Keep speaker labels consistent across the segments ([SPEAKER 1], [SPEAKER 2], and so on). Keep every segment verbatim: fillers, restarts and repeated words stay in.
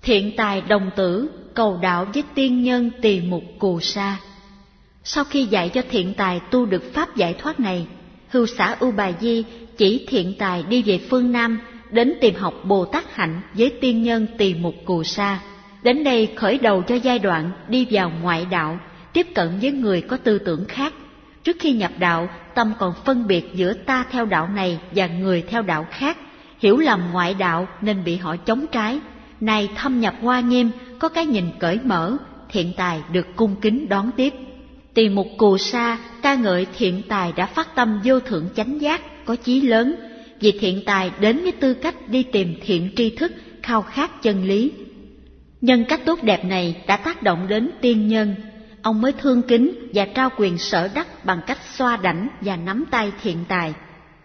[SPEAKER 1] Thiện tài đồng tử cầu đạo với tiên nhân Tỳ Mục Cù Sa. Sau khi dạy cho thiện tài tu được pháp giải thoát này, Hưu Xả Ưu Bà Di chỉ thiện tài đi về phương Nam, đến tìm học Bồ Tát hạnh với tiên nhân Tỳ Mục Cù Sa. Đến đây khởi đầu cho giai đoạn đi vào ngoại đạo, tiếp cận với người có tư tưởng khác. Trước khi nhập đạo, tâm còn phân biệt giữa ta theo đạo này và người theo đạo khác, hiểu lầm ngoại đạo nên bị họ chống trái. Này thâm nhập Hoa Nghiêm, có cái nhìn cởi mở, thiện tài được cung kính đón tiếp. Tỳ Mục Cù Sa ca ngợi thiện tài đã phát tâm vô thượng chánh giác, có chí lớn, vì thiện tài đến với tư cách đi tìm thiện tri thức, khao khát chân lý. Nhân cách tốt đẹp này đã tác động đến tiên nhân, ông mới thương kính và trao quyền sở đắc bằng cách xoa đảnh và nắm tay thiện tài.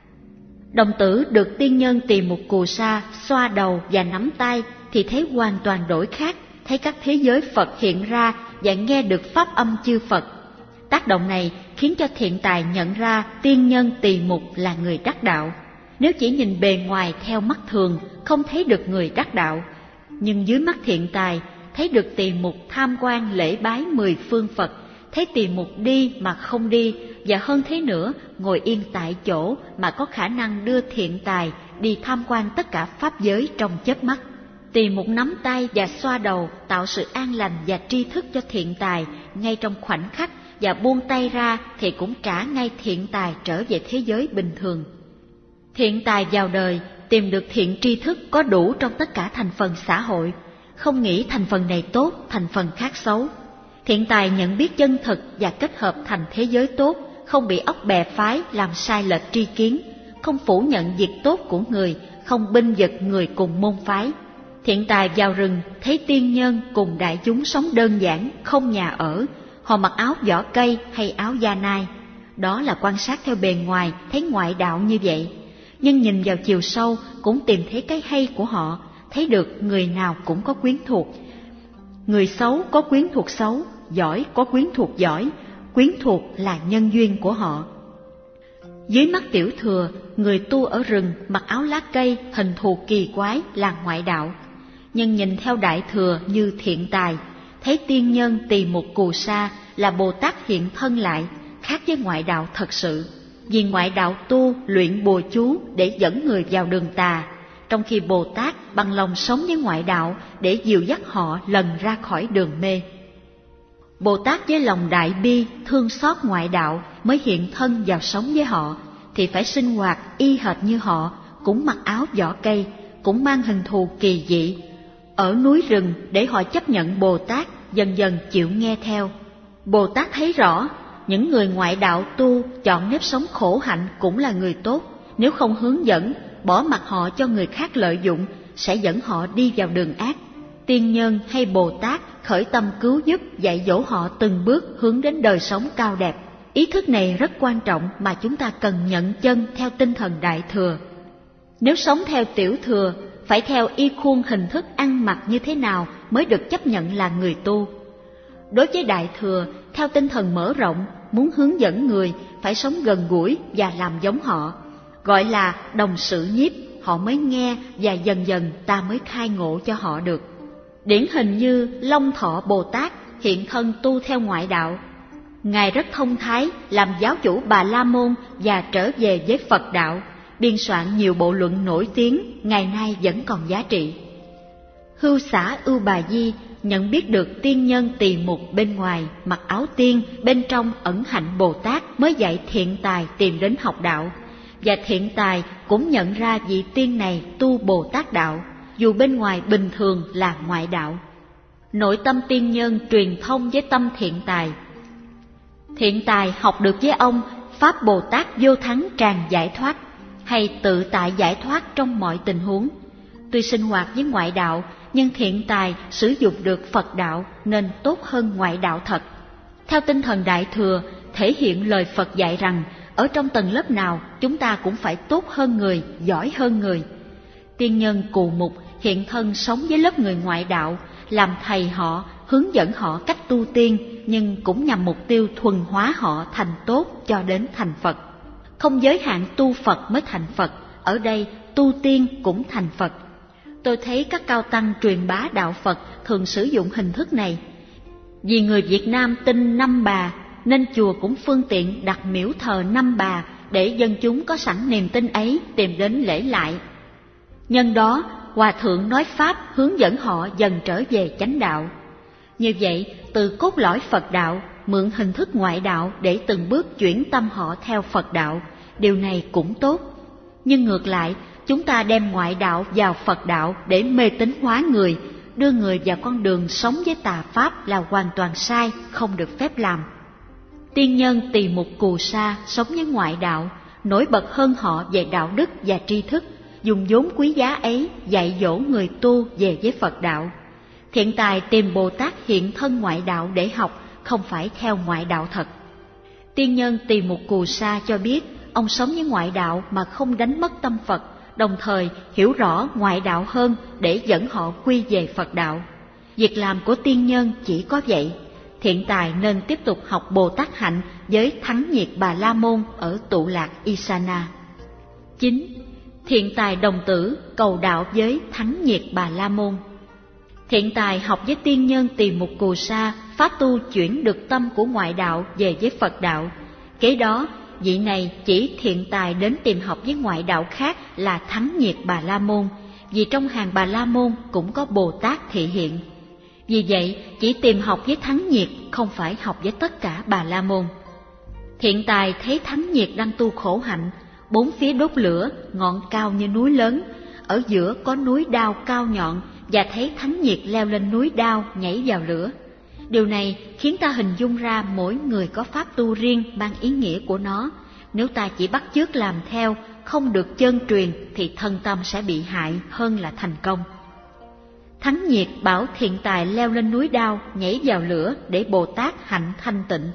[SPEAKER 1] Đồng tử được tiên nhân Tỳ Mục Cù Sa xoa đầu và nắm tay thì thấy hoàn toàn đổi khác, thấy các thế giới Phật hiện ra và nghe được pháp âm chư Phật. Tác động này khiến cho thiện tài nhận ra tiên nhân Tỳ Mục là người đắc đạo. Nếu chỉ nhìn bề ngoài theo mắt thường, không thấy được người đắc đạo. Nhưng dưới mắt thiện tài, thấy được Tỳ Mục tham quan lễ bái mười phương Phật, thấy Tỳ Mục đi mà không đi, và hơn thế nữa, ngồi yên tại chỗ mà có khả năng đưa thiện tài đi tham quan tất cả pháp giới trong chớp mắt. Tỳ Mục nắm tay và xoa đầu, tạo sự an lành và tri thức cho thiện tài ngay trong khoảnh khắc, và buông tay ra thì cũng trả ngay thiện tài trở về thế giới bình thường. Thiện tài vào đời, tìm được thiện tri thức có đủ trong tất cả thành phần xã hội, không nghĩ thành phần này tốt, thành phần khác xấu. Thiện tài nhận biết chân thực và kết hợp thành thế giới tốt, không bị óc bè phái làm sai lệch tri kiến, không phủ nhận việc tốt của người, không binh vực người cùng môn phái. Thiện tài vào rừng, thấy tiên nhân cùng đại chúng sống đơn giản, không nhà ở, họ mặc áo vỏ cây hay áo da nai. Đó là quan sát theo bề ngoài, thấy ngoại đạo như vậy. Nhưng nhìn vào chiều sâu cũng tìm thấy cái hay của họ, thấy được người nào cũng có quyến thuộc. Người xấu có quyến thuộc xấu, giỏi có quyến thuộc giỏi, quyến thuộc là nhân duyên của họ. Dưới mắt tiểu thừa, người tu ở rừng mặc áo lá cây, hình thù kỳ quái là ngoại đạo. Nhưng nhìn theo đại thừa như thiện tài, thấy tiên nhân Tỳ Mục Cù Sa là Bồ Tát hiện thân lại, khác với ngoại đạo thật sự. Vì ngoại đạo tu luyện bùa chú để dẫn người vào đường tà, trong khi Bồ Tát bằng lòng sống với ngoại đạo để dìu dắt họ lần ra khỏi đường mê. Bồ Tát với lòng đại bi, thương xót ngoại đạo mới hiện thân vào sống với họ, thì phải sinh hoạt y hệt như họ, cũng mặc áo vỏ cây, cũng mang hình thù kỳ dị. Ở núi rừng để họ chấp nhận Bồ Tát, dần dần chịu nghe theo. Bồ Tát thấy rõ, những người ngoại đạo tu chọn nếp sống khổ hạnh cũng là người tốt, nếu không hướng dẫn, bỏ mặc họ cho người khác lợi dụng, sẽ dẫn họ đi vào đường ác. Tiên nhân hay Bồ Tát khởi tâm cứu giúp, dạy dỗ họ từng bước hướng đến đời sống cao đẹp. Ý thức này rất quan trọng mà chúng ta cần nhận chân theo tinh thần đại thừa. Nếu sống theo tiểu thừa, phải theo y khuôn hình thức ăn mặc như thế nào mới được chấp nhận là người tu. Đối với đại thừa, theo tinh thần mở rộng, muốn hướng dẫn người phải sống gần gũi và làm giống họ, gọi là đồng sự nhiếp, họ mới nghe và dần dần ta mới khai ngộ cho họ được. Điển hình như Long Thọ Bồ Tát hiện thân tu theo ngoại đạo. Ngài rất thông thái, làm giáo chủ Bà La Môn và trở về với Phật đạo, biên soạn nhiều bộ luận nổi tiếng, ngày nay vẫn còn giá trị. Hưu Xả Ưu Bà Di nhận biết được tiên nhân Tỳ Mục bên ngoài mặc áo tiên, bên trong ẩn hạnh Bồ Tát, mới dạy thiện tài tìm đến học đạo. Và thiện tài cũng nhận ra vị tiên này tu Bồ Tát đạo, dù bên ngoài bình thường là ngoại đạo. Nội tâm tiên nhân truyền thông với tâm thiện tài. Thiện tài học được với ông pháp Bồ Tát vô thắng tràn giải thoát, hay tự tại giải thoát trong mọi tình huống. Tuy sinh hoạt với ngoại đạo, nhưng thiện tài sử dụng được Phật đạo nên tốt hơn ngoại đạo thật. Theo tinh thần đại thừa, thể hiện lời Phật dạy rằng ở trong tầng lớp nào chúng ta cũng phải tốt hơn người, giỏi hơn người. Tiên nhân Cù Mục hiện thân sống với lớp người ngoại đạo, làm thầy họ, hướng dẫn họ cách tu tiên, nhưng cũng nhằm mục tiêu thuần hóa họ thành tốt cho đến thành Phật. Không giới hạn tu Phật mới thành Phật, ở đây tu tiên cũng thành Phật. Tôi thấy các cao tăng truyền bá đạo Phật thường sử dụng hình thức này. Vì người Việt Nam tin Năm Bà nên chùa cũng phương tiện đặt miễu thờ Năm Bà để dân chúng có sẵn niềm tin ấy tìm đến lễ lại. Nhân đó, Hòa Thượng nói Pháp hướng dẫn họ dần trở về chánh đạo. Như vậy, từ cốt lõi Phật đạo, mượn hình thức ngoại đạo để từng bước chuyển tâm họ theo Phật đạo, điều này cũng tốt. Nhưng ngược lại, chúng ta đem ngoại đạo vào Phật đạo để mê tín hóa người, đưa người vào con đường sống với tà Pháp là hoàn toàn sai, không được phép làm. Tiên nhân Tỳ Mục Cù Sa sống với ngoại đạo, nổi bật hơn họ về đạo đức và tri thức, dùng vốn quý giá ấy dạy dỗ người tu về với Phật đạo. Thiện tài tìm Bồ Tát hiện thân ngoại đạo để học, không phải theo ngoại đạo thật. Tiên nhân Tỳ Mục Cù Sa cho biết, ông sống với ngoại đạo mà không đánh mất tâm Phật, đồng thời hiểu rõ ngoại đạo hơn để dẫn họ quy về Phật đạo. Việc làm của tiên nhân chỉ có vậy. Thiện tài nên tiếp tục học Bồ Tát hạnh với Thắng Nhiệt Bà La Môn ở Tụ Lạc Isana. chín. Thiện tài đồng tử cầu đạo với Thắng Nhiệt Bà La Môn. Thiện tài học với tiên nhân Tỳ Mục Cù Sa, pháp tu chuyển được tâm của ngoại đạo về với Phật đạo. Kế đó, vị này chỉ thiện tài đến tìm học với ngoại đạo khác là Thắng Nhiệt Bà La Môn, vì trong hàng Bà La Môn cũng có Bồ Tát thị hiện. Vì vậy, chỉ tìm học với Thắng Nhiệt, không phải học với tất cả Bà La Môn. Thiện tài thấy Thắng Nhiệt đang tu khổ hạnh, bốn phía đốt lửa, ngọn cao như núi lớn, ở giữa có núi đao cao nhọn, và thấy Thắng Nhiệt leo lên núi đao nhảy vào lửa. Điều này khiến ta hình dung ra mỗi người có pháp tu riêng mang ý nghĩa của nó. Nếu ta chỉ bắt chước làm theo, không được chân truyền thì thân tâm sẽ bị hại hơn là thành công. Thắng Nhiệt bảo thiện tài leo lên núi đao nhảy vào lửa để Bồ Tát hạnh thanh tịnh.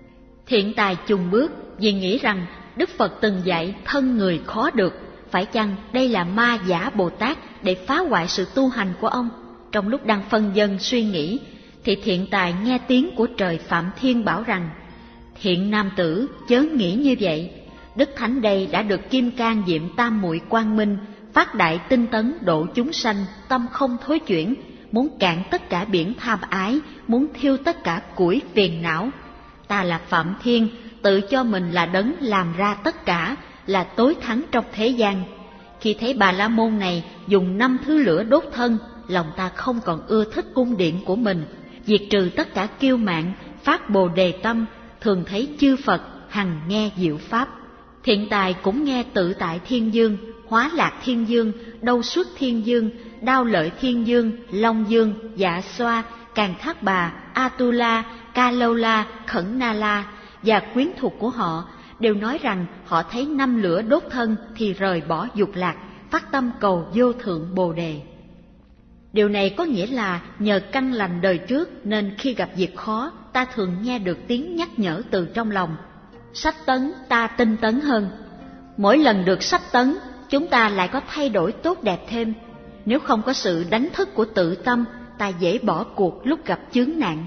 [SPEAKER 1] Thiện tài chùng bước vì nghĩ rằng Đức Phật từng dạy thân người khó được, phải chăng đây là ma giả Bồ Tát để phá hoại sự tu hành của ông? Trong lúc đang phân vân suy nghĩ, thì thiện tài nghe tiếng của trời Phạm Thiên bảo rằng: Thiện nam tử, chớ nghĩ như vậy. Đức Thánh đây đã được Kim Cang Diệm Tam Muội Quang Minh, phát đại tinh tấn độ chúng sanh, tâm không thối chuyển, muốn cạn tất cả biển tham ái, muốn thiêu tất cả củi phiền não. Ta là Phạm Thiên, tự cho mình là đấng làm ra tất cả, là tối thắng trong thế gian. Khi thấy Bà La Môn này dùng năm thứ lửa đốt thân, lòng ta không còn ưa thích cung điện của mình, diệt trừ tất cả kiêu mạn, phát bồ đề tâm, thường thấy chư Phật hằng nghe diệu pháp. Thiện tài cũng nghe Tự Tại Thiên Dương, Hóa Lạc Thiên Dương, Đâu Xuất Thiên Dương, Đao Lợi Thiên Dương, Long Dương, Dạ Xoa, Càn Thác Bà, Atula, Ca Lâu La, Khẩn Na La và quyến thuộc của họ đều nói rằng họ thấy năm lửa đốt thân thì rời bỏ dục lạc, phát tâm cầu vô thượng bồ đề. Điều này có nghĩa là nhờ căn lành đời trước nên khi gặp việc khó, ta thường nghe được tiếng nhắc nhở từ trong lòng. Sách tấn ta tinh tấn hơn. Mỗi lần được sách tấn, chúng ta lại có thay đổi tốt đẹp thêm. Nếu không có sự đánh thức của tự tâm, ta dễ bỏ cuộc lúc gặp chướng nạn.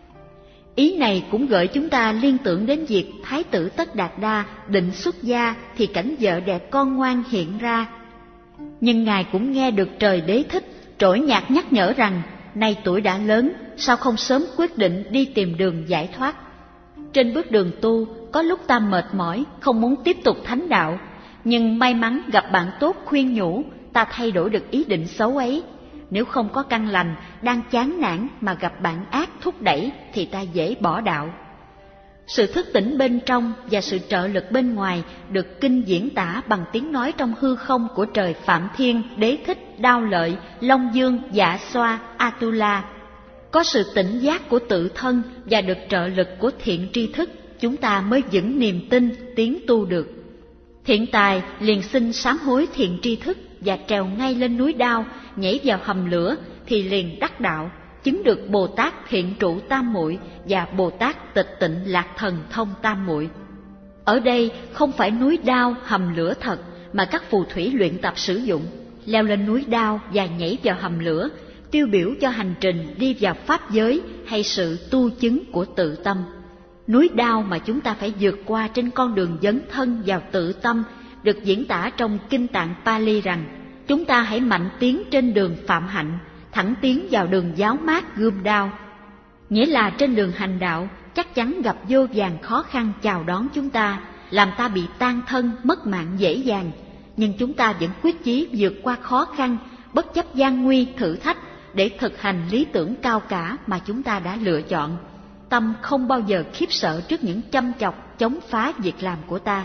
[SPEAKER 1] Ý này cũng gợi chúng ta liên tưởng đến việc Thái tử Tất Đạt Đa định xuất gia thì cảnh vợ đẹp con ngoan hiện ra. Nhưng Ngài cũng nghe được Trời Đế Thích trỗi nhạc nhắc nhở rằng nay tuổi đã lớn, sao không sớm quyết định đi tìm đường giải thoát. Trên bước đường tu, có lúc ta mệt mỏi, không muốn tiếp tục thánh đạo, nhưng may mắn gặp bạn tốt khuyên nhủ, ta thay đổi được ý định xấu ấy. Nếu không có căn lành, đang chán nản mà gặp bạn ác thúc đẩy thì ta dễ bỏ đạo. Sự thức tỉnh bên trong và sự trợ lực bên ngoài được kinh diễn tả bằng tiếng nói trong hư không của trời Phạm Thiên, Đế Thích, Đao Lợi, Long Dương, Dạ Xoa, Atula. Có sự tỉnh giác của tự thân và được trợ lực của thiện tri thức, chúng ta mới vững niềm tin tiến tu được. Thiện tài liền xin sám hối thiện tri thức và trèo ngay lên núi đao, nhảy vào hầm lửa thì liền đắc đạo, chứng được Bồ Tát Thiện Trụ Tam Muội và Bồ Tát Tịch Tịnh Lạc Thần Thông Tam Muội. Ở đây không phải núi đao hầm lửa thật mà các phù thủy luyện tập sử dụng. Leo lên núi đao và nhảy vào hầm lửa tiêu biểu cho hành trình đi vào pháp giới hay sự tu chứng của tự tâm. Núi đao mà chúng ta phải vượt qua trên con đường dấn thân vào tự tâm được diễn tả trong Kinh Tạng Pali rằng chúng ta hãy mạnh tiến trên đường phạm hạnh, thẳng tiến vào đường giáo mát gươm đao. Nghĩa là trên đường hành đạo chắc chắn gặp vô vàn khó khăn chào đón chúng ta, làm ta bị tan thân, mất mạng dễ dàng. Nhưng chúng ta vẫn quyết chí vượt qua khó khăn, bất chấp gian nguy thử thách để thực hành lý tưởng cao cả mà chúng ta đã lựa chọn. Tâm không bao giờ khiếp sợ trước những châm chọc chống phá việc làm của ta.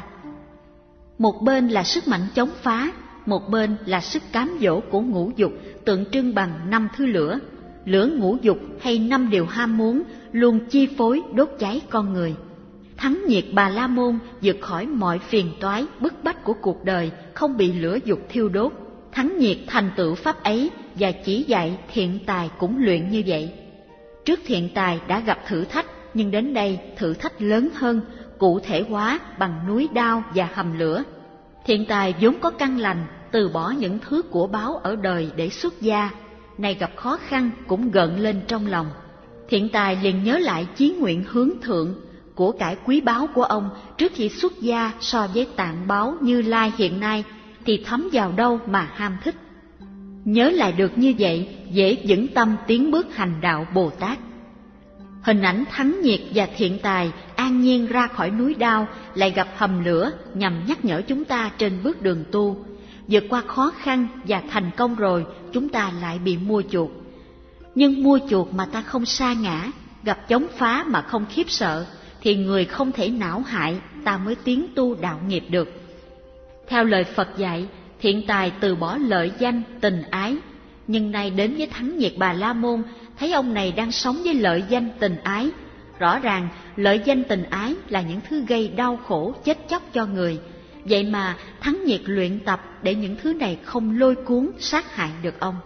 [SPEAKER 1] Một bên là sức mạnh chống phá, một bên là sức cám dỗ của ngũ dục, tượng trưng bằng năm thứ lửa. Lửa ngũ dục hay năm điều ham muốn luôn chi phối đốt cháy con người. Thắng nhiệt Bà La Môn vượt khỏi mọi phiền toái bức bách của cuộc đời, không bị lửa dục thiêu đốt. Thắng nhiệt thành tựu pháp ấy và chỉ dạy thiện tài cũng luyện như vậy. Trước thiện tài đã gặp thử thách, nhưng đến đây thử thách lớn hơn, cụ thể hóa bằng núi đao và hầm lửa. Thiện tài vốn có căn lành, từ bỏ những thứ của báu ở đời để xuất gia, nay gặp khó khăn cũng gợn lên trong lòng. Thiện tài liền nhớ lại chí nguyện hướng thượng, của cải quý báu của ông trước khi xuất gia so với tạng báu Như Lai hiện nay thì thấm vào đâu mà ham thích. Nhớ lại được như vậy, dễ vững tâm tiến bước hành đạo Bồ Tát. Hình ảnh thắng nhiệt và thiện tài an nhiên ra khỏi núi đao lại gặp hầm lửa nhằm nhắc nhở chúng ta trên bước đường tu. Vượt qua khó khăn và thành công rồi, chúng ta lại bị mua chuộc. Nhưng mua chuộc mà ta không sa ngã, gặp chống phá mà không khiếp sợ, thì người không thể não hại, ta mới tiến tu đạo nghiệp được. Theo lời Phật dạy, thiện tài từ bỏ lợi danh, tình ái. Nhưng nay đến với Thắng nhiệt Bà La Môn, thấy ông này đang sống với lợi danh, tình ái. Rõ ràng lợi danh, tình ái là những thứ gây đau khổ, chết chóc cho người. Vậy mà Thắng nhiệt luyện tập để những thứ này không lôi cuốn, sát hại được ông.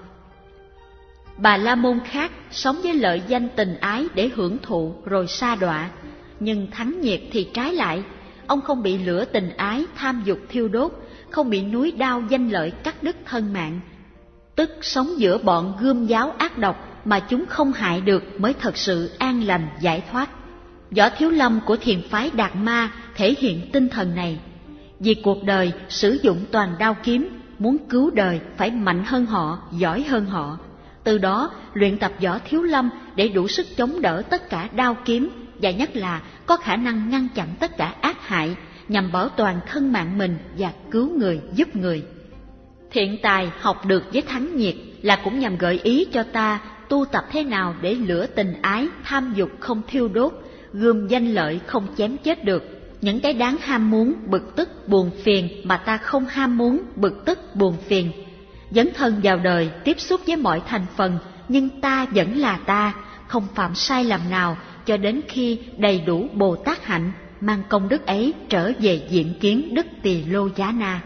[SPEAKER 1] Bà La Môn khác sống với lợi danh, tình ái để hưởng thụ rồi sa đọa. Nhưng Thắng nhiệt thì trái lại, ông không bị lửa tình ái, tham dục thiêu đốt, không bị núi đao danh lợi cắt đứt thân mạng. Tức sống giữa bọn gươm giáo ác độc mà chúng không hại được mới thật sự an lành giải thoát. Võ Thiếu Lâm của thiền phái Đạt Ma thể hiện tinh thần này. Vì cuộc đời sử dụng toàn đao kiếm, muốn cứu đời phải mạnh hơn họ, giỏi hơn họ. Từ đó luyện tập Võ Thiếu Lâm để đủ sức chống đỡ tất cả đao kiếm, và nhất là có khả năng ngăn chặn tất cả ác hại nhằm bảo toàn thân mạng mình và cứu người giúp người. Thiện tài học được với Thắng nhiệt là cũng nhằm gợi ý cho ta tu tập thế nào để lửa tình ái, tham dục không thiêu đốt, gươm danh lợi không chém chết được. Những cái đáng ham muốn, bực tức, buồn phiền mà ta không ham muốn, bực tức, buồn phiền. Dấn thân vào đời, tiếp xúc với mọi thành phần, nhưng ta vẫn là ta, không phạm sai lầm nào cho đến khi đầy đủ Bồ Tát hạnh, mang công đức ấy trở về diện kiến Đức Tỳ Lô Giá Na.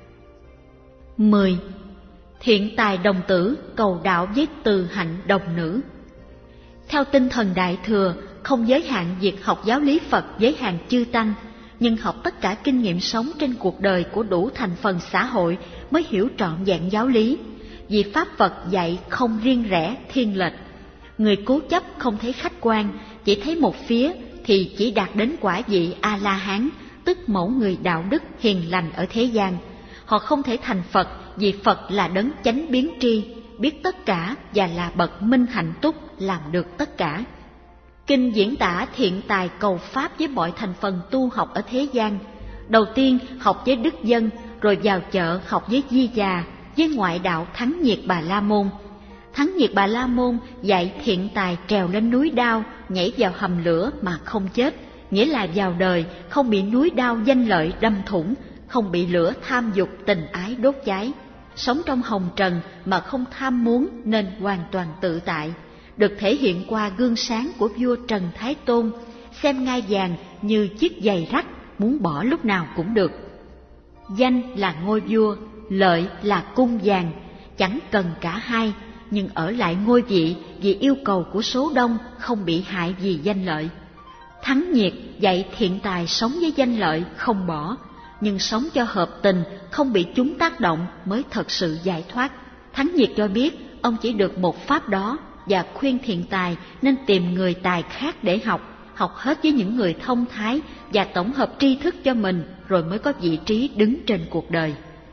[SPEAKER 1] mười. Thiện tài đồng tử cầu đạo với từ hạnh đồng nữ. Theo tinh thần Đại Thừa, không giới hạn việc học giáo lý Phật giới hạn chư tăng, nhưng học tất cả kinh nghiệm sống trên cuộc đời của đủ thành phần xã hội mới hiểu trọn vẹn giáo lý. Vì Pháp Phật dạy không riêng rẽ, thiên lệch. Người cố chấp không thấy khách quan, chỉ thấy một phía thì chỉ đạt đến quả vị A-la-hán, tức mẫu người đạo đức hiền lành ở thế gian. Họ không thể thành Phật vì Phật là đấng chánh biến tri, biết tất cả và là bậc minh hạnh túc, làm được tất cả. Kinh diễn tả thiện tài cầu Pháp với mọi thành phần tu học ở thế gian. Đầu tiên học với đức dân, rồi vào chợ học với di già, với ngoại đạo Thắng nhiệt Bà La Môn. Thắng nhiệt Bà La Môn dạy thiện tài trèo lên núi đao, nhảy vào hầm lửa mà không chết, nghĩa là vào đời không bị núi đao danh lợi đâm thủng, không bị lửa tham dục tình ái đốt cháy. Sống trong hồng trần mà không tham muốn nên hoàn toàn tự tại, được thể hiện qua gương sáng của vua Trần Thái Tôn, xem ngai vàng như chiếc giày rách, muốn bỏ lúc nào cũng được. Danh là ngôi vua, lợi là cung vàng, chẳng cần cả hai, nhưng ở lại ngôi vị vì yêu cầu của số đông, không bị hại vì danh lợi. Thắng nhiệt dạy thiện tài sống với danh lợi không bỏ, nhưng sống cho hợp tình, không bị chúng tác động mới thật sự giải thoát. Thắng nhiệt cho biết ông chỉ được một pháp đó, và khuyên thiện tài nên tìm người tài khác để học, học hết với những người thông thái và tổng hợp tri thức cho mình, rồi mới có vị trí đứng trên cuộc đời.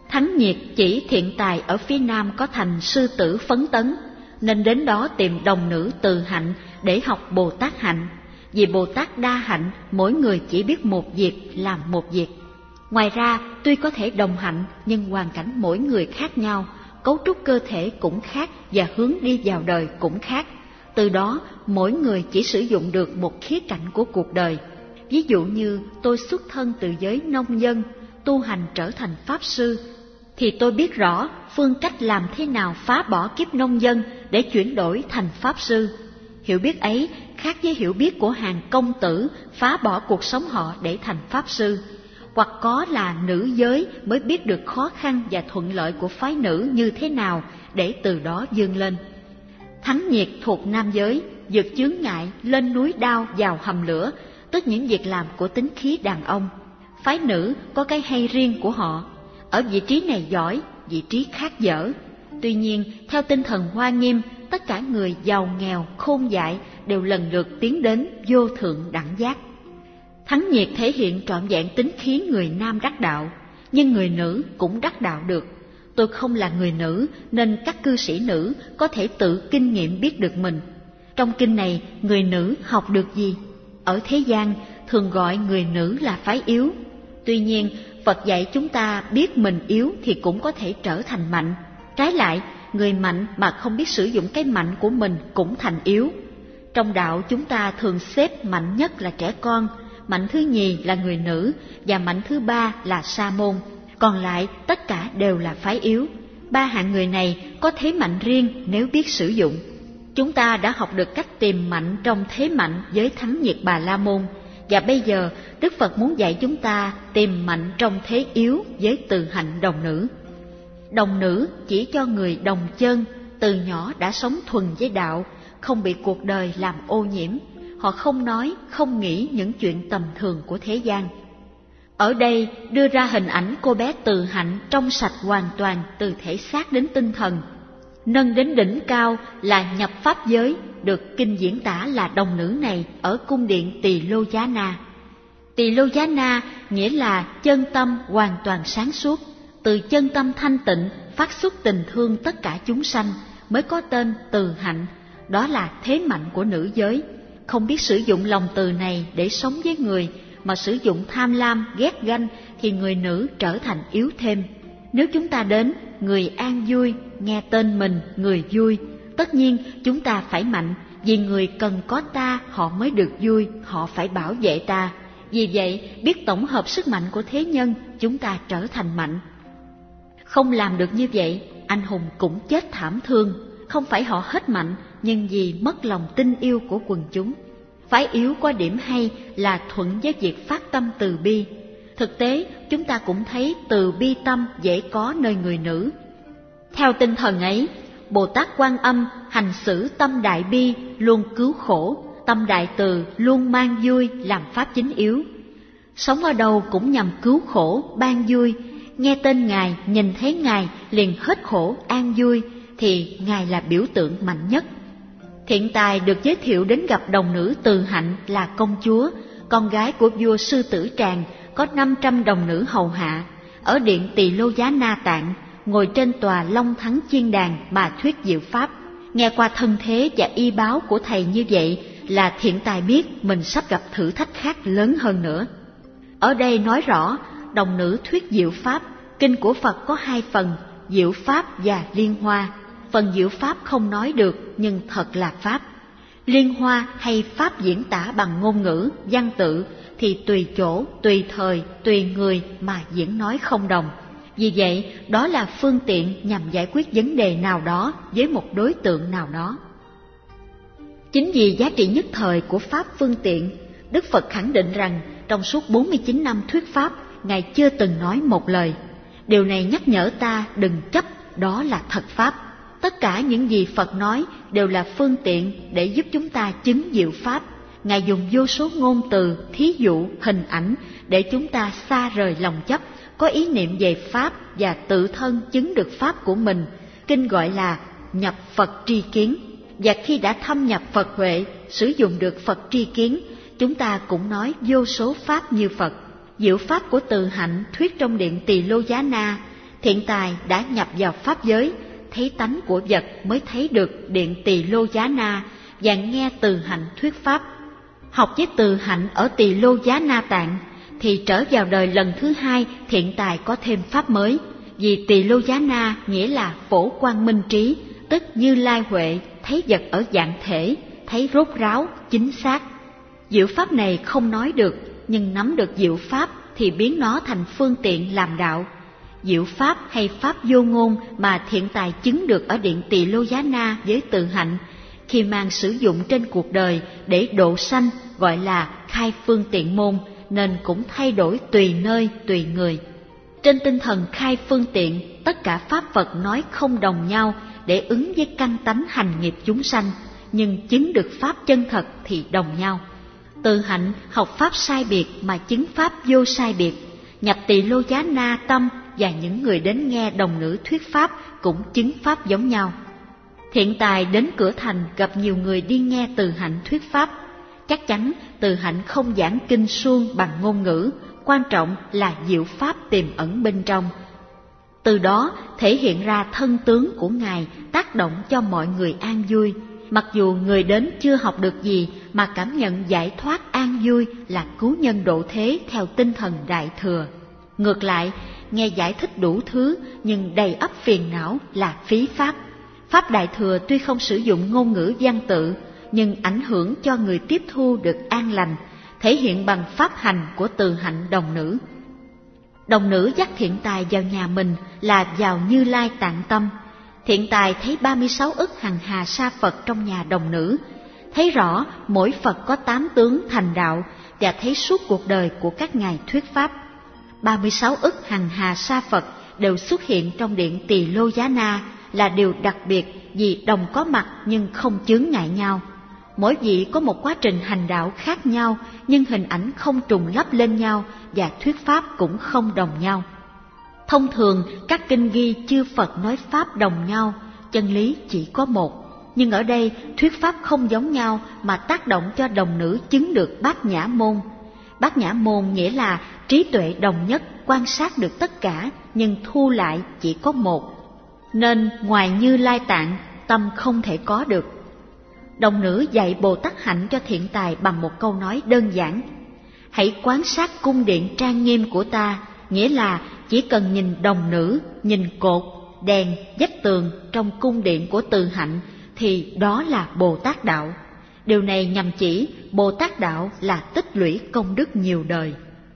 [SPEAKER 1] Thắng Nhiệt chỉ thiện tài ở phía nam có thành Sư Tử Phấn Tấn, nên đến đó tìm đồng nữ Từ Hạnh để học Bồ Tát hạnh. Vì Bồ Tát đa hạnh, mỗi người chỉ biết một việc, làm một việc. Ngoài ra, tuy có thể đồng hạnh, nhưng hoàn cảnh mỗi người khác nhau, cấu trúc cơ thể cũng khác và hướng đi vào đời cũng khác. Từ đó, mỗi người chỉ sử dụng được một khía cạnh của cuộc đời. Ví dụ như tôi xuất thân từ giới nông dân, tu hành trở thành Pháp Sư, thì tôi biết rõ phương cách làm thế nào phá bỏ kiếp nông dân để chuyển đổi thành Pháp Sư. Hiểu biết ấy khác với hiểu biết của hàng công tử phá bỏ cuộc sống họ để thành Pháp Sư. Hoặc có là nữ giới mới biết được khó khăn và thuận lợi của phái nữ như thế nào để từ đó vươn lên. Thắng Nhiệt thuộc nam giới, vượt chướng ngại, lên núi đao vào hầm lửa, tức những việc làm của tính khí đàn ông. Phái nữ có cái hay riêng của họ, ở vị trí này giỏi, vị trí khác dở. Tuy nhiên, theo tinh thần Hoa Nghiêm, tất cả người giàu nghèo, khôn dại đều lần lượt tiến đến vô thượng đẳng giác. Thắng Nhiệt thể hiện trọn vẹn tính khí người nam đắc đạo, nhưng người nữ cũng đắc đạo được. Tôi không là người nữ nên các cư sĩ nữ có thể tự kinh nghiệm biết được mình. Trong kinh này, người nữ học được gì? Ở thế gian, thường gọi người nữ là phái yếu. Tuy nhiên, Phật dạy chúng ta biết mình yếu thì cũng có thể trở thành mạnh. Trái lại, người mạnh mà không biết sử dụng cái mạnh của mình cũng thành yếu. Trong đạo chúng ta thường xếp mạnh nhất là trẻ con, mạnh thứ nhì là người nữ và mạnh thứ ba là sa môn. Còn lại tất cả đều là phái yếu. Ba hạng người này có thế mạnh riêng nếu biết sử dụng. Chúng ta đã học được cách tìm mạnh trong thế mạnh với Thắng Nhiệt Bà La Môn, và bây giờ Đức Phật muốn dạy chúng ta tìm mạnh trong thế yếu với Từ Hạnh đồng nữ. Đồng nữ chỉ cho người đồng chân, từ nhỏ đã sống thuần với đạo, không bị cuộc đời làm ô nhiễm. Họ không nói, không nghĩ những chuyện tầm thường của thế gian. Ở đây đưa ra hình ảnh cô bé Từ Hạnh trong sạch hoàn toàn từ thể xác đến tinh thần. Nâng đến đỉnh cao là nhập pháp giới, được kinh diễn tả là đồng nữ này ở cung điện Tỳ Lô Giá Na. Tỳ Lô Giá Na nghĩa là chân tâm hoàn toàn sáng suốt, từ chân tâm thanh tịnh phát xuất tình thương tất cả chúng sanh, mới có tên Từ Hạnh. Đó là thế mạnh của nữ giới. Không biết sử dụng lòng từ này để sống với người, mà sử dụng tham lam, ghét ganh, thì người nữ trở thành yếu thêm. Nếu chúng ta đến người an vui, nghe tên mình người vui, tất nhiên chúng ta phải mạnh, vì người cần có ta họ mới được vui, họ phải bảo vệ ta. Vì vậy, biết tổng hợp sức mạnh của thế nhân, chúng ta trở thành mạnh. Không làm được như vậy, anh hùng cũng chết thảm thương. Không phải họ hết mạnh, nhưng vì mất lòng tin yêu của quần chúng. Phái yếu có điểm hay là thuận với việc phát tâm từ bi. Thực tế, chúng ta cũng thấy từ bi tâm dễ có nơi người nữ. Theo tinh thần ấy, Bồ Tát Quan Âm hành xử tâm đại bi, luôn cứu khổ, tâm đại từ luôn mang vui làm pháp chính yếu. Sống ở đâu cũng nhằm cứu khổ, ban vui. Nghe tên Ngài, nhìn thấy Ngài liền hết khổ, an vui, thì Ngài là biểu tượng mạnh nhất. Thiện tài được giới thiệu đến gặp đồng nữ Từ Hạnh là công chúa, con gái của vua Sư Tử Tràng, có năm trăm đồng nữ hầu hạ, ở điện Tỳ Lô Giá Na Tạng, ngồi trên tòa Long Thắng Chiên Đàn mà thuyết diệu pháp. Nghe qua thân thế và y báo của thầy như vậy là thiện tài biết mình sắp gặp thử thách khác lớn hơn nữa. Ở đây nói rõ, đồng nữ thuyết diệu pháp, kinh của Phật có hai phần, diệu pháp và liên hoa. Phần diệu pháp không nói được, nhưng thật là pháp. Liên hoa hay pháp diễn tả bằng ngôn ngữ, văn tự thì tùy chỗ, tùy thời, tùy người mà diễn nói không đồng. Vì vậy, đó là phương tiện nhằm giải quyết vấn đề nào đó với một đối tượng nào đó. Chính vì giá trị nhất thời của pháp phương tiện, Đức Phật khẳng định rằng trong suốt bốn mươi chín năm thuyết pháp, Ngài chưa từng nói một lời. Điều này nhắc nhở ta đừng chấp đó là thật pháp. Tất cả những gì Phật nói đều là phương tiện để giúp chúng ta chứng diệu pháp. Ngài dùng vô số ngôn từ, thí dụ, hình ảnh để chúng ta xa rời lòng chấp, có ý niệm về pháp và tự thân chứng được pháp của mình. Kinh gọi là nhập Phật tri kiến. Và khi đã thâm nhập Phật huệ, sử dụng được Phật tri kiến, chúng ta cũng nói vô số pháp như Phật. Diệu pháp của Từ Hạnh thuyết trong điện Tỳ Lô Giá Na thiện tài đã nhập vào pháp giới, thấy tánh của vật mới thấy được điện Tỳ Lô Giá Na và nghe từ hạnh thuyết pháp. Học với từ hạnh ở Tỳ Lô Giá Na Tạng thì trở vào đời lần thứ hai, thiện tài có thêm pháp mới. Vì Tỳ Lô Giá Na nghĩa là phổ quang minh trí, tức Như Lai Huệ, thấy vật ở dạng thể, thấy rốt ráo, chính xác. Diệu pháp này không nói được, nhưng nắm được diệu pháp thì biến nó thành phương tiện làm đạo. Diệu pháp hay pháp vô ngôn mà thiện tài chứng được ở điện Tỳ Lô Giá Na với từ hạnh, khi mang sử dụng trên cuộc đời để độ sanh gọi là khai phương tiện môn, nên cũng thay đổi tùy nơi tùy người. Trên tinh thần khai phương tiện, tất cả pháp vật nói không đồng nhau để ứng với căn tánh hành nghiệp chúng sanh, nhưng chứng được pháp chân thật thì đồng nhau. Từ hạnh học pháp sai biệt mà chứng pháp vô sai biệt, nhập Tỳ Lô Giá Na tâm và những người đến nghe đồng nữ thuyết pháp cũng chứng pháp giống nhau. Thiện tài đến cửa thành gặp nhiều người đi nghe từ hạnh thuyết pháp. Chắc chắn từ hạnh không giảng kinh suông bằng ngôn ngữ, quan trọng là diệu pháp tiềm ẩn bên trong. Từ đó thể hiện ra thân tướng của Ngài tác động cho mọi người an vui. Mặc dù người đến chưa học được gì mà cảm nhận giải thoát an vui là cứu nhân độ thế theo tinh thần Đại Thừa. Ngược lại, nghe giải thích đủ thứ nhưng đầy ắp phiền não là phí pháp. Pháp Đại Thừa tuy không sử dụng ngôn ngữ văn tự, nhưng ảnh hưởng cho người tiếp thu được an lành, thể hiện bằng pháp hành của từ hạnh đồng nữ. Đồng nữ dắt thiện tài vào nhà mình là vào Như Lai Tạng tâm. Thiện tài thấy ba mươi sáu ức hằng hà sa Phật trong nhà đồng nữ, thấy rõ mỗi Phật có tám tướng thành đạo và thấy suốt cuộc đời của các ngài thuyết pháp. ba mươi sáu ức hằng hà sa Phật đều xuất hiện trong điện Tỳ Lô Giá Na là điều đặc biệt vì đồng có mặt nhưng không chướng ngại nhau. Mỗi vị có một quá trình hành đạo khác nhau nhưng hình ảnh không trùng lắp lên nhau và thuyết pháp cũng không đồng nhau. Thông thường các kinh ghi chư Phật nói pháp đồng nhau, chân lý chỉ có một. Nhưng ở đây thuyết pháp không giống nhau mà tác động cho đồng nữ chứng được bát nhã môn. Bát nhã môn nghĩa là trí tuệ đồng nhất, quan sát được tất cả nhưng thu lại chỉ có một. Nên ngoài Như Lai Tạng, tâm không thể có được. Đồng nữ dạy Bồ Tát hạnh cho thiện tài bằng một câu nói đơn giản: hãy quan sát cung điện trang nghiêm của ta, nghĩa là chỉ cần nhìn đồng nữ, nhìn cột, đèn, vách tường trong cung điện của từ hạnh thì đó là Bồ Tát đạo. Điều này nhằm chỉ Bồ Tát đạo là tích lũy công đức nhiều đời.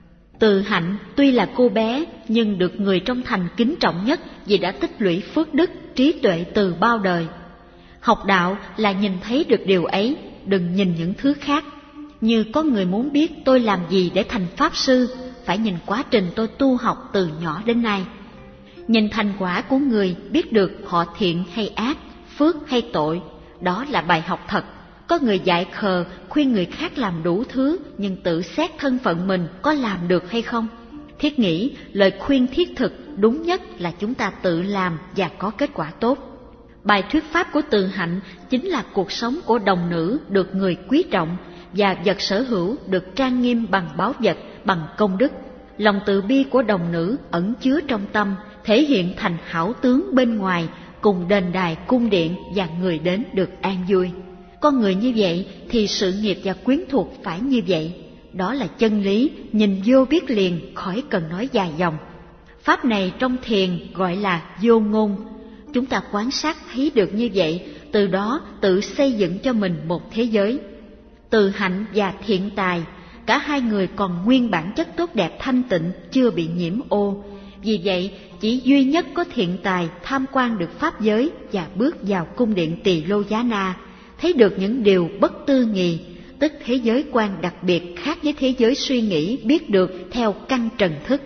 [SPEAKER 1] Từ hạnh tuy là cô bé nhưng được người trong thành kính trọng nhất vì đã tích lũy phước đức, trí tuệ từ bao đời. Học đạo là nhìn thấy được điều ấy, đừng nhìn những thứ khác. Như có người muốn biết tôi làm gì để thành Pháp Sư, phải nhìn quá trình tôi tu học từ nhỏ đến nay. Nhìn thành quả của người biết được họ thiện hay ác, phước hay tội, đó là bài học thật. Có người dại khờ khuyên người khác làm đủ thứ nhưng tự xét thân phận mình có làm được hay không. Thiết nghĩ lời khuyên thiết thực đúng nhất là chúng ta tự làm và có kết quả tốt. Bài thuyết pháp của từ hạnh chính là cuộc sống của đồng nữ được người quý trọng và vật sở hữu được trang nghiêm bằng báu vật, bằng công đức. Lòng từ bi của đồng nữ ẩn chứa trong tâm, thể hiện thành hảo tướng bên ngoài cùng đền đài cung điện và người đến được an vui. Con người như vậy thì sự nghiệp và quyến thuộc phải như vậy. Đó là chân lý, nhìn vô biết liền, khỏi cần nói dài dòng. Pháp này trong thiền gọi là vô ngôn. Chúng ta quan sát thấy được như vậy, từ đó tự xây dựng cho mình một thế giới. Từ hạnh và thiện tài, cả hai người còn nguyên bản chất tốt đẹp thanh tịnh, chưa bị nhiễm ô. Vì vậy, chỉ duy nhất có thiện tài tham quan được pháp giới và bước vào cung điện Tỳ Lô Giá Na, thấy được những điều bất tư nghì, tức thế giới quan đặc biệt khác với thế giới suy nghĩ biết được theo căn trần thức.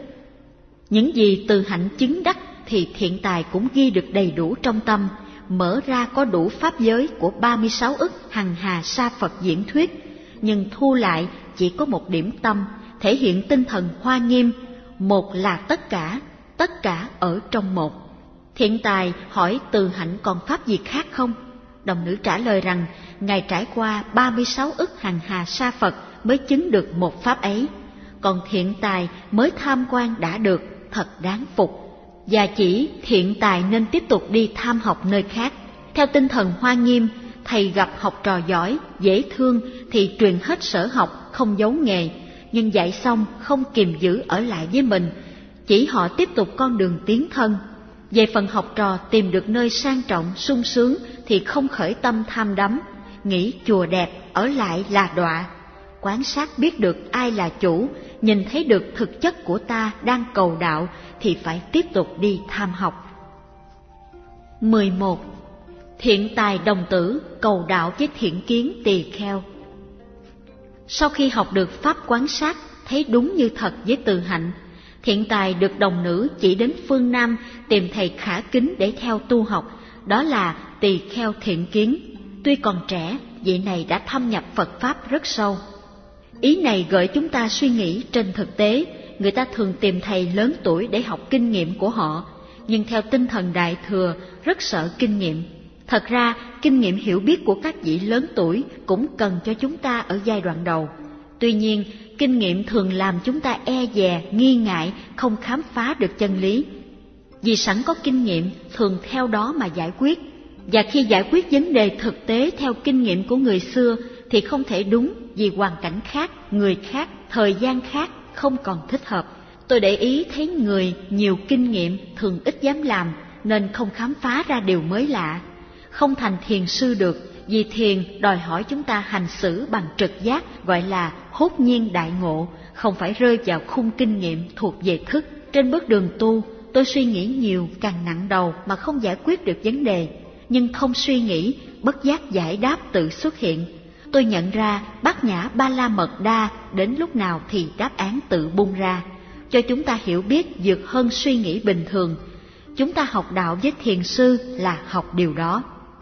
[SPEAKER 1] Những gì từ hạnh chứng đắc thì thiện tài cũng ghi được đầy đủ trong tâm, mở ra có đủ pháp giới của ba mươi sáu ức hằng hà sa Phật diễn thuyết, nhưng thu lại chỉ có một điểm tâm, thể hiện tinh thần hoa nghiêm, một là tất cả, tất cả ở trong một. Thiện tài hỏi từ hạnh còn pháp gì khác không? Đồng nữ trả lời rằng Ngài trải qua ba mươi sáu ức hằng hà sa Phật mới chứng được một pháp ấy, còn thiện tài mới tham quan đã được, thật đáng phục. và chỉ thiện tài nên tiếp tục đi tham học nơi khác. Theo tinh thần Hoa Nghiêm, thầy gặp học trò giỏi, dễ thương thì truyền hết sở học, không giấu nghề, nhưng dạy xong không kìm giữ ở lại với mình, chỉ họ tiếp tục con đường tiến thân. Về phần học trò tìm được nơi sang trọng, sung sướng thì không khởi tâm tham đắm, nghĩ chùa đẹp, ở lại là đọa. Quán sát biết được ai là chủ, nhìn thấy được thực chất của ta đang cầu đạo thì phải tiếp tục đi tham học. mười một. Thiện tài đồng tử cầu đạo với thiện kiến tỳ kheo. Sau khi học được pháp quán sát, thấy đúng như thật với từ hạnh, thiện tài được đồng nữ chỉ đến phương Nam tìm thầy khả kính để theo tu học, đó là tỳ kheo thiện kiến. Tuy còn trẻ, vị này đã thâm nhập Phật Pháp rất sâu. Ý này gợi chúng ta suy nghĩ trên thực tế, người ta thường tìm thầy lớn tuổi để học kinh nghiệm của họ, nhưng theo tinh thần Đại Thừa rất sợ kinh nghiệm. Thật ra, kinh nghiệm hiểu biết của các vị lớn tuổi cũng cần cho chúng ta ở giai đoạn đầu. Tuy nhiên, kinh nghiệm thường làm chúng ta e dè, nghi ngại, không khám phá được chân lý. Vì sẵn có kinh nghiệm, thường theo đó mà giải quyết. Và khi giải quyết vấn đề thực tế theo kinh nghiệm của người xưa thì không thể đúng, vì hoàn cảnh khác, người khác, thời gian khác không còn thích hợp. Tôi để ý thấy người nhiều kinh nghiệm thường ít dám làm, nên không khám phá ra điều mới lạ. Không thành thiền sư được, vì thiền đòi hỏi chúng ta hành xử bằng trực giác, gọi là hốt nhiên đại ngộ, không phải rơi vào khung kinh nghiệm thuộc về thức. Trên bước đường tu, tôi suy nghĩ nhiều, càng nặng đầu mà không giải quyết được vấn đề. Nhưng không suy nghĩ, bất giác giải đáp tự xuất hiện. Tôi nhận ra Bát Nhã Ba La Mật Đa đến lúc nào thì đáp án tự bung ra, cho chúng ta hiểu biết vượt hơn suy nghĩ bình thường. Chúng ta học đạo với thiền sư là học điều đó.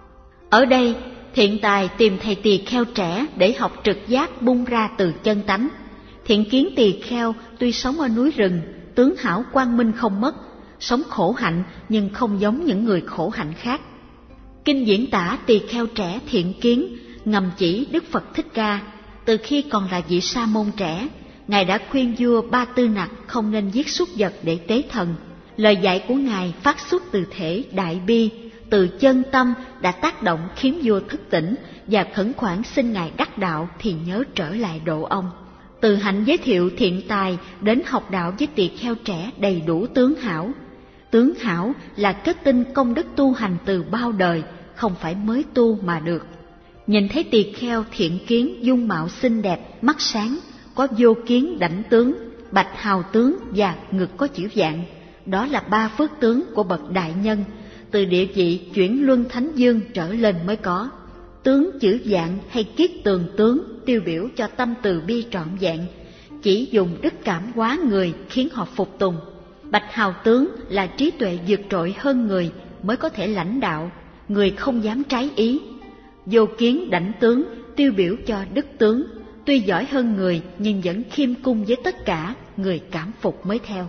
[SPEAKER 1] Ở đây, thiện tài tìm thầy tỳ kheo trẻ để học trực giác bung ra từ chân tánh. Thiện kiến tỳ kheo tuy sống ở núi rừng, tướng hảo quang minh không mất, sống khổ hạnh nhưng không giống những người khổ hạnh khác. Kinh diễn tả tỳ kheo trẻ thiện kiến ngầm chỉ Đức Phật Thích Ca. Từ khi còn là vị sa môn trẻ, Ngài đã khuyên vua Ba Tư Nặc không nên giết súc vật để tế thần. Lời dạy của Ngài phát xuất từ thể đại bi, từ chân tâm đã tác động khiến vua thức tỉnh và khẩn khoản xin Ngài đắc đạo thì nhớ trở lại độ ông. Từ hạnh giới thiệu thiện tài đến học đạo với tỳ kheo trẻ đầy đủ tướng hảo. Tướng hảo là kết tinh công đức tu hành từ bao đời, không phải mới tu mà được. Nhìn thấy tỳ kheo thiện kiến dung mạo xinh đẹp, mắt sáng, có vô kiến đảnh tướng, bạch hào tướng và ngực có chữ vạn. Đó là ba phước tướng của bậc đại nhân, từ địa vị chuyển luân thánh dương trở lên mới có. Tướng chữ vạn hay kiết tường tướng tiêu biểu cho tâm từ bi trọn vẹn, chỉ dùng đức cảm hóa người khiến họ phục tùng. Bạch hào tướng là trí tuệ vượt trội hơn người mới có thể lãnh đạo, người không dám trái ý. Vô kiến đảnh tướng tiêu biểu cho đức tướng, tuy giỏi hơn người nhưng vẫn khiêm cung với tất cả, người cảm phục mới theo.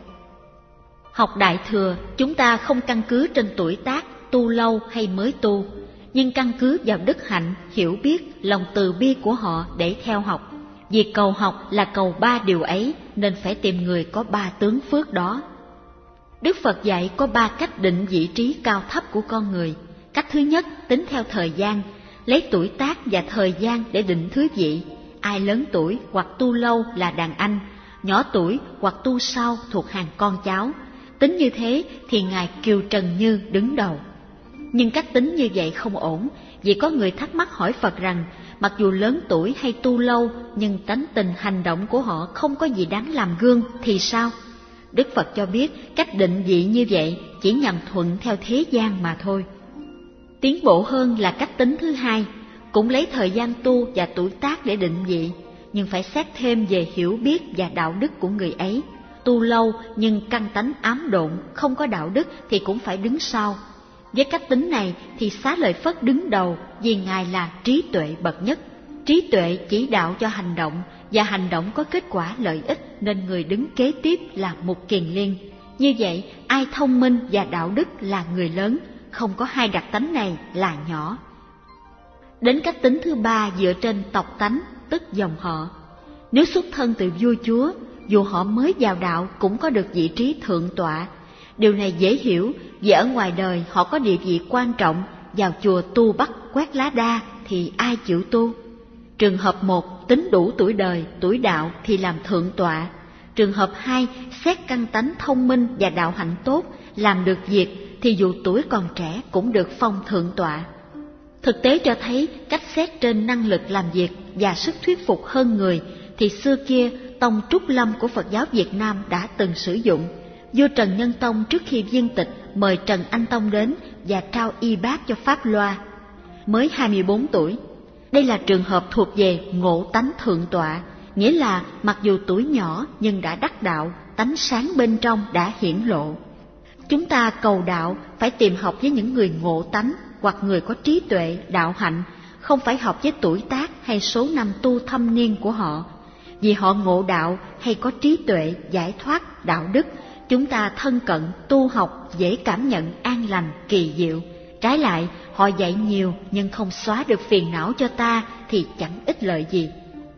[SPEAKER 1] Học Đại Thừa, chúng ta không căn cứ trên tuổi tác, tu lâu hay mới tu, nhưng căn cứ vào đức hạnh, hiểu biết, lòng từ bi của họ để theo học. Vì cầu học là cầu ba điều ấy, nên phải tìm người có ba tướng phước đó. Đức Phật dạy có ba cách định vị trí cao thấp của con người. Cách thứ nhất tính theo thời gian, lấy tuổi tác và thời gian để định thứ vị. Ai lớn tuổi hoặc tu lâu là đàn anh, nhỏ tuổi hoặc tu sau thuộc hàng con cháu. Tính như thế thì Ngài Kiều Trần Như đứng đầu. Nhưng cách tính như vậy không ổn, vì có người thắc mắc hỏi Phật rằng mặc dù lớn tuổi hay tu lâu nhưng tánh tình hành động của họ không có gì đáng làm gương thì sao? Đức Phật cho biết cách định vị như vậy chỉ nhằm thuận theo thế gian mà thôi. Tiến bộ hơn là cách tính thứ hai, cũng lấy thời gian tu và tuổi tác để định vị, nhưng phải xét thêm về hiểu biết và đạo đức của người ấy. Tu lâu nhưng căn tánh ám độn, không có đạo đức thì cũng phải đứng sau. Với cách tính này thì Xá Lợi Phất đứng đầu vì Ngài là trí tuệ bậc nhất. Trí tuệ chỉ đạo cho hành động, và hành động có kết quả lợi ích nên người đứng kế tiếp là Mục Kiền Liên. Như vậy, ai thông minh và đạo đức là người lớn, không có hai đặc tánh này là nhỏ. Đến cách tính thứ ba dựa trên tộc tánh, tức dòng họ. Nếu xuất thân từ vua chúa, dù họ mới vào đạo cũng có được vị trí thượng tọa. Điều này dễ hiểu vì ở ngoài đời họ có địa vị quan trọng, vào chùa tu bắt quét lá đa thì ai chịu tu. Trường hợp một, tính đủ tuổi đời, tuổi đạo thì làm thượng tọa. Trường hợp hai, xét căn tánh thông minh và đạo hạnh tốt, làm được việc thì dù tuổi còn trẻ cũng được phong thượng tọa. Thực tế cho thấy cách xét trên năng lực làm việc và sức thuyết phục hơn người thì xưa kia tông Trúc Lâm của Phật giáo Việt Nam đã từng sử dụng. Vua Trần Nhân Tông trước khi viên tịch mời Trần Anh Tông đến và trao y bát cho Pháp Loa. Mới hai mươi bốn tuổi. Đây là trường hợp thuộc về ngộ tánh thượng tọa, nghĩa là mặc dù tuổi nhỏ nhưng đã đắc đạo, tánh sáng bên trong đã hiển lộ. Chúng ta cầu đạo phải tìm học với những người ngộ tánh hoặc người có trí tuệ, đạo hạnh, không phải học với tuổi tác hay số năm tu thâm niên của họ. Vì họ ngộ đạo hay có trí tuệ, giải thoát, đạo đức, chúng ta thân cận, tu học, dễ cảm nhận an lành, kỳ diệu. Trái lại, họ dạy nhiều nhưng không xóa được phiền não cho ta thì chẳng ích lợi gì.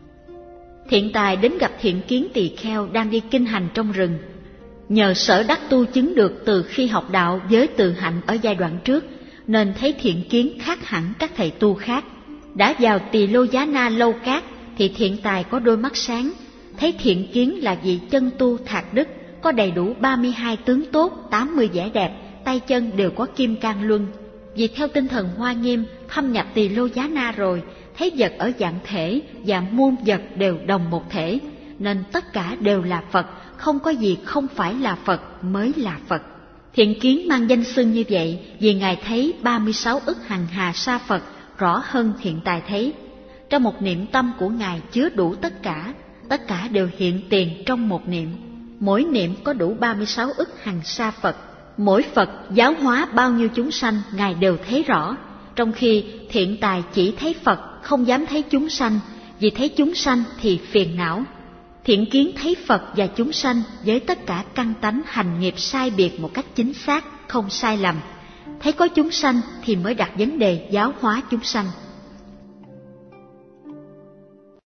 [SPEAKER 1] Thiện tài đến gặp Thiện Kiến tỳ kheo đang đi kinh hành trong rừng. Nhờ sở đắc tu chứng được từ khi học đạo với từ hạnh ở giai đoạn trước, nên thấy Thiện Kiến khác hẳn các thầy tu khác. Đã vào Tỳ Lô Giá Na lâu cát thì Thiện tài có đôi mắt sáng, thấy Thiện Kiến là vị chân tu thạc đức, có đầy đủ ba mươi hai tướng tốt, tám mươi vẻ đẹp, tay chân đều có kim cang luân. Vì theo tinh thần Hoa Nghiêm thâm nhập Tỳ Lô Giá Na rồi, thấy vật ở dạng thể và muôn vật đều đồng một thể, nên tất cả đều là Phật, không có gì không phải là Phật mới là Phật. Thiện Kiến mang danh xưng như vậy vì Ngài thấy ba mươi sáu ức hằng hà sa Phật rõ hơn Thiện tài thấy. Trong một niệm tâm của Ngài chứa đủ tất cả, tất cả đều hiện tiền trong một niệm. Mỗi niệm có đủ ba mươi sáu ức hằng sa Phật. Mỗi Phật giáo hóa bao nhiêu chúng sanh Ngài đều thấy rõ, trong khi Thiện tài chỉ thấy Phật, không dám thấy chúng sanh, vì thấy chúng sanh thì phiền não. Thiện Kiến thấy Phật và chúng sanh với tất cả căn tánh hành nghiệp sai biệt một cách chính xác, không sai lầm. Thấy có chúng sanh thì mới đặt vấn đề giáo hóa chúng sanh.